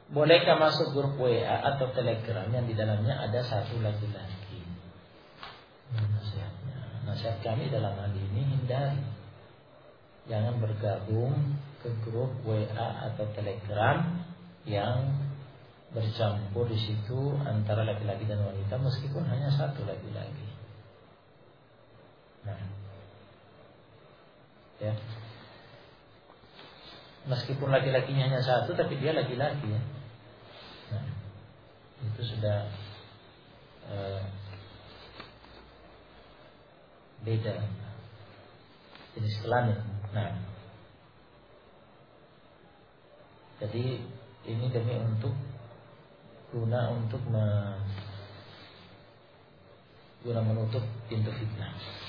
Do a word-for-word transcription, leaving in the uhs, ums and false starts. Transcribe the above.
bolehkah masuk grup W A atau Telegram yang di dalamnya ada satu laki-laki? Nasihatnya, nasihat kami dalam hal ini hindari, jangan bergabung ke grup W A atau Telegram yang bercampur di situ antara laki-laki dan wanita meskipun hanya satu laki-laki. Nah, ya, meskipun laki-lakinya hanya satu, tapi dia laki-laki ya. Nah, itu sudah uh, beda jenis kelamin. Nah, jadi ini demi untuk guna untuk me, guna menutup pintu fitnah.